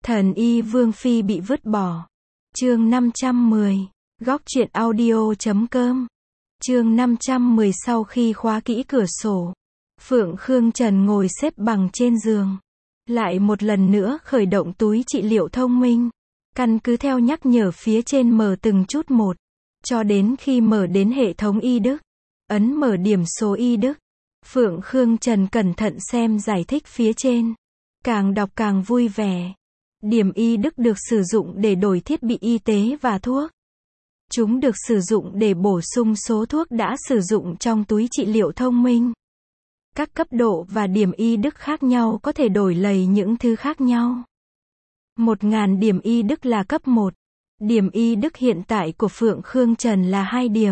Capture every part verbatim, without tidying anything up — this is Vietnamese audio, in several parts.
Thần y Vương Phi bị vứt bỏ. Chương năm trăm mười. Góc truyện audio chấm com. Chương năm trăm mười. Sau khi khóa kỹ cửa sổ, Phượng Khương Trần ngồi xếp bằng trên giường. Lại một lần nữa khởi động túi trị liệu thông minh. Căn cứ theo nhắc nhở phía trên mở từng chút một. Cho đến khi mở đến hệ thống y đức. Ấn mở điểm số y đức. Phượng Khương Trần cẩn thận xem giải thích phía trên. Càng đọc càng vui vẻ. Điểm y đức được sử dụng để đổi thiết bị y tế và thuốc. Chúng được sử dụng để bổ sung số thuốc đã sử dụng trong túi trị liệu thông minh. Các cấp độ và điểm y đức khác nhau có thể đổi lầy những thứ khác nhau. Một nghìn điểm y đức là cấp một. Điểm y đức hiện tại của Phượng Khương Trần là hai điểm.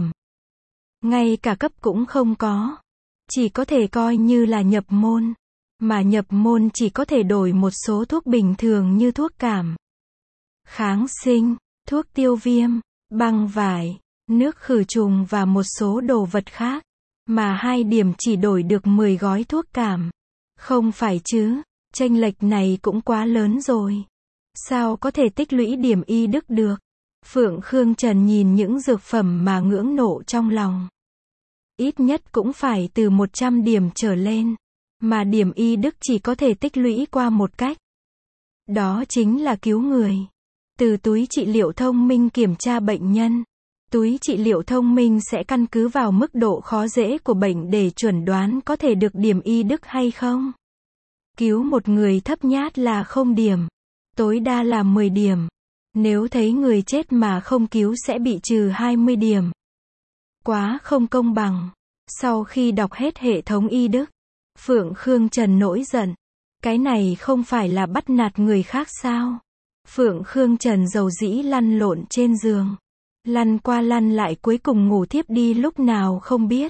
Ngay cả cấp cũng không có. Chỉ có thể coi như là nhập môn. Mà nhập môn chỉ có thể đổi một số thuốc bình thường như thuốc cảm, kháng sinh, thuốc tiêu viêm, băng vải, nước khử trùng và một số đồ vật khác. Mà hai điểm chỉ đổi được mười gói thuốc cảm. Không phải chứ, chênh lệch này cũng quá lớn rồi. Sao có thể tích lũy điểm y đức được? Phượng Khương Trần nhìn những dược phẩm mà ngưỡng nộ trong lòng. Ít nhất cũng phải từ một trăm điểm trở lên. Mà điểm y đức chỉ có thể tích lũy qua một cách. Đó chính là cứu người. Từ túi trị liệu thông minh kiểm tra bệnh nhân. Túi trị liệu thông minh sẽ căn cứ vào mức độ khó dễ của bệnh để chuẩn đoán có thể được điểm y đức hay không. Cứu một người thấp nhất là không điểm. Tối đa là mười điểm. Nếu thấy người chết mà không cứu sẽ bị trừ hai mươi điểm. Quá không công bằng. Sau khi đọc hết hệ thống y đức, Phượng Khương Trần nổi giận. Cái này không phải là bắt nạt người khác sao? Phượng Khương Trần dầu dĩ lăn lộn trên giường. Lăn qua lăn lại cuối cùng ngủ thiếp đi lúc nào không biết.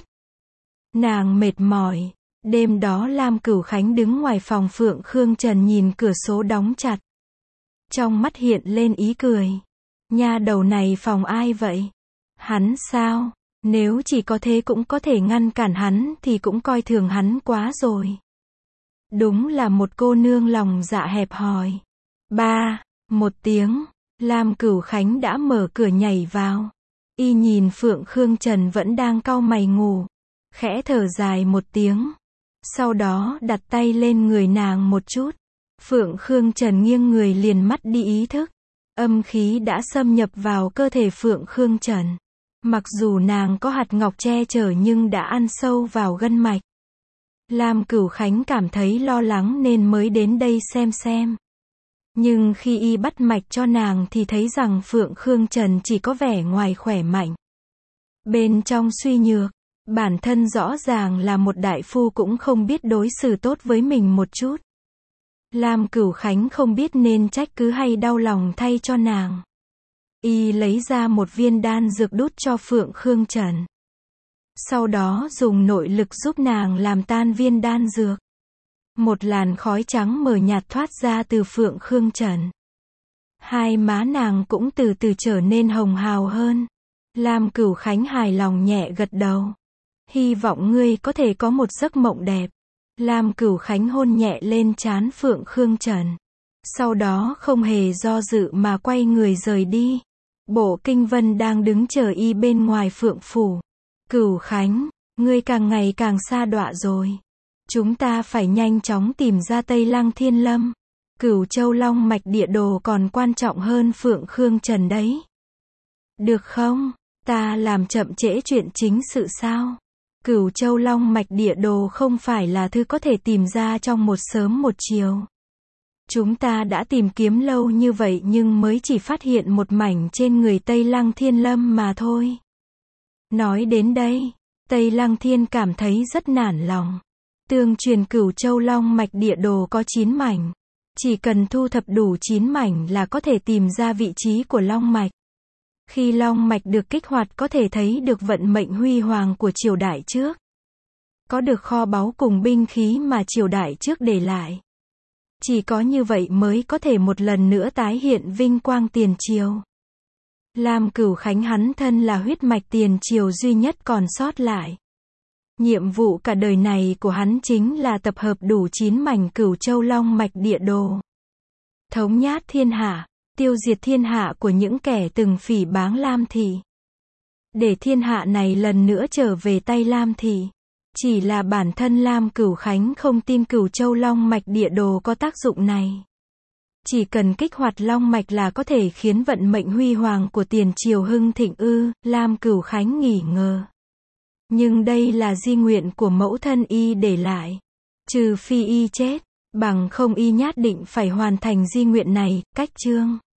Nàng mệt mỏi. Đêm đó Lam Cửu Khánh đứng ngoài phòng Phượng Khương Trần nhìn cửa sổ đóng chặt. Trong mắt hiện lên ý cười. Nha đầu này phòng ai vậy? Hắn sao? Nếu chỉ có thế cũng có thể ngăn cản hắn thì cũng coi thường hắn quá rồi. Đúng là một cô nương lòng dạ hẹp hòi. Ba, một tiếng, Lam Cửu Khánh đã mở cửa nhảy vào. Y nhìn Phượng Khương Trần vẫn đang cau mày ngủ. Khẽ thở dài một tiếng. Sau đó đặt tay lên người nàng một chút. Phượng Khương Trần nghiêng người liền mất đi ý thức. Âm khí đã xâm nhập vào cơ thể Phượng Khương Trần. Mặc dù nàng có hạt ngọc che chở nhưng đã ăn sâu vào gân mạch. Lam Cửu Khánh cảm thấy lo lắng nên mới đến đây xem xem. Nhưng khi y bắt mạch cho nàng thì thấy rằng Phượng Khương Trần chỉ có vẻ ngoài khỏe mạnh. Bên trong suy nhược, bản thân rõ ràng là một đại phu cũng không biết đối xử tốt với mình một chút. Lam Cửu Khánh không biết nên trách cứ hay đau lòng thay cho nàng. Y lấy ra một viên đan dược đút cho Phượng Khương Trần. Sau đó dùng nội lực giúp nàng làm tan viên đan dược. Một làn khói trắng mờ nhạt thoát ra từ Phượng Khương Trần. Hai má nàng cũng từ từ trở nên hồng hào hơn. Lam Cửu Khánh hài lòng nhẹ gật đầu. Hy vọng ngươi có thể có một giấc mộng đẹp. Lam Cửu Khánh hôn nhẹ lên trán Phượng Khương Trần. Sau đó không hề do dự mà quay người rời đi. Bộ Kinh Vân đang đứng chờ y bên ngoài Phượng Phủ. Cửu Khánh, ngươi càng ngày càng xa đọa rồi. Chúng ta phải nhanh chóng tìm ra Tây Lăng Thiên Lâm. Cửu Châu Long Mạch địa đồ còn quan trọng hơn Phượng Khương Trần đấy. Được không? Ta làm chậm trễ chuyện chính sự sao? Cửu Châu Long Mạch địa đồ không phải là thứ có thể tìm ra trong một sớm một chiều. Chúng ta đã tìm kiếm lâu như vậy nhưng mới chỉ phát hiện một mảnh trên người Tây Lăng Thiên Lâm mà thôi. Nói đến đây, Tây Lăng Thiên cảm thấy rất nản lòng. Tương truyền Cửu Châu Long Mạch địa đồ có chín mảnh. Chỉ cần thu thập đủ chín mảnh là có thể tìm ra vị trí của Long Mạch. Khi Long Mạch được kích hoạt có thể thấy được vận mệnh huy hoàng của triều đại trước. Có được kho báu cùng binh khí mà triều đại trước để lại. Chỉ có như vậy mới có thể một lần nữa tái hiện vinh quang tiền triều. Lam Cửu Khánh hắn thân là huyết mạch tiền triều duy nhất còn sót lại. Nhiệm vụ cả đời này của hắn chính là tập hợp đủ chín mảnh Cửu Châu Long Mạch địa đồ. thống nhát thiên hạ, tiêu diệt thiên hạ của những kẻ từng phỉ báng Lam thị. Để thiên hạ này lần nữa trở về tay Lam thị. Chỉ là bản thân Lam Cửu Khánh không tin Cửu Châu Long Mạch địa đồ có tác dụng này. Chỉ cần kích hoạt Long Mạch là có thể khiến vận mệnh huy hoàng của tiền triều hưng thịnh ư, Lam Cửu Khánh nghỉ ngờ. Nhưng đây là di nguyện của mẫu thân y để lại. Trừ phi y chết, bằng không y nhất định phải hoàn thành di nguyện này, cách chương.